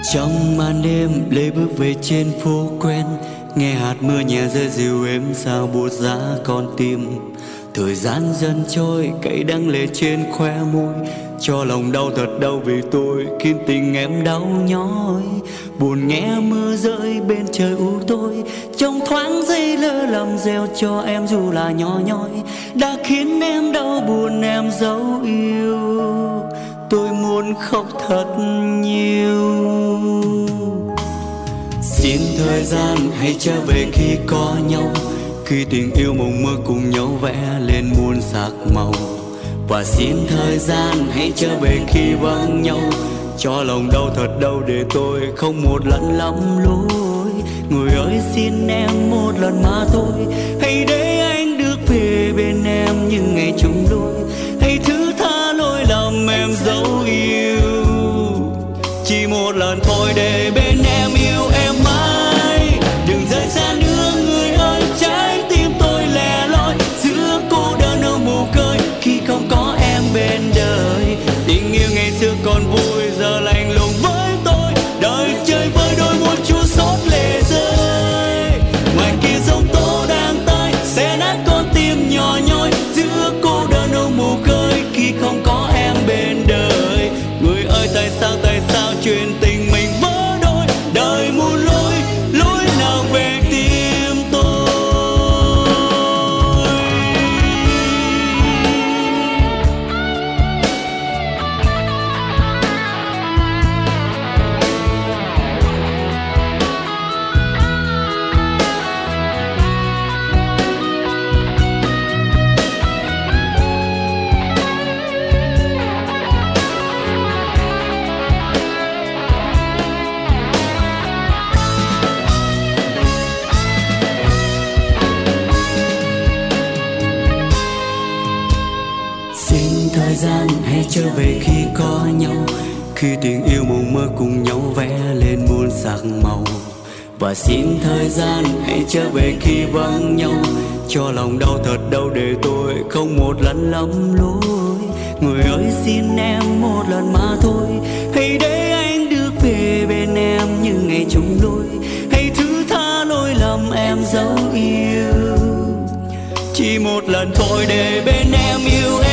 Trong màn đêm lê bước về trên phố quen, nghe hạt mưa nhẹ rơi dịu êm sao buốt giá con tim. Thời gian dần trôi cay đắng lệ trên khóe môi, cho lòng đau thật đau vì tôi khiến tình em đau nhói. Buồn nghe mưa rơi bên trời u tối, trong thoáng giây lơ lầm gieo cho em dù là nhỏ nhoi, đã khiến em đau buồn em dấu yêu. Tôi muốn khóc thật nhiều. Xin thời gian hãy trở về khi có nhau, khi tình yêu mộng mơ cùng nhau vẽ lên muôn sắc màu. Và xin thời gian hãy trở về khi vắng nhau, cho lòng đau thật đau để tôi không một lần lắm lối. Người ơi xin em một lần mà thôi, hãy để anh được về bên em những ngày chung đôi. Hãy thứ tha lỗi lầm em dấu yêu, chỉ một lần thôi để bên em yêu em mãi. Đừng rời xa nữa người ơi, trái tim tôi lẻ loi giữa cô đơn âu mù cơi khi không có em bên đời. Tình yêu ngày xưa còn vui giờ lạnh lùng với tôi, đời chơi với đôi một chút xót lệ rơi. Ngoài kia giông tố đang tới sẽ nát con tim nhỏ nhoi giữa cô đơn âu mù cơi khi không có em bên đời. Người ơi tại sao chuyện tình mình vỡ đôi, đời muôn lối lối nào về tim tôi. Xin thời gian hãy trở về khi có nhau, khi tình yêu mộng mơ cùng nhau vẽ lên muôn sắc màu. Và xin thời gian hãy trở về khi vắng nhau, cho lòng đau thật đau để tôi không một lần lầm lối. Người ơi xin em một lần mà thôi, hãy để anh được về bên em như ngày chung đôi. Hãy thứ tha lỗi lầm em dấu yêu, chỉ một lần thôi để bên em yêu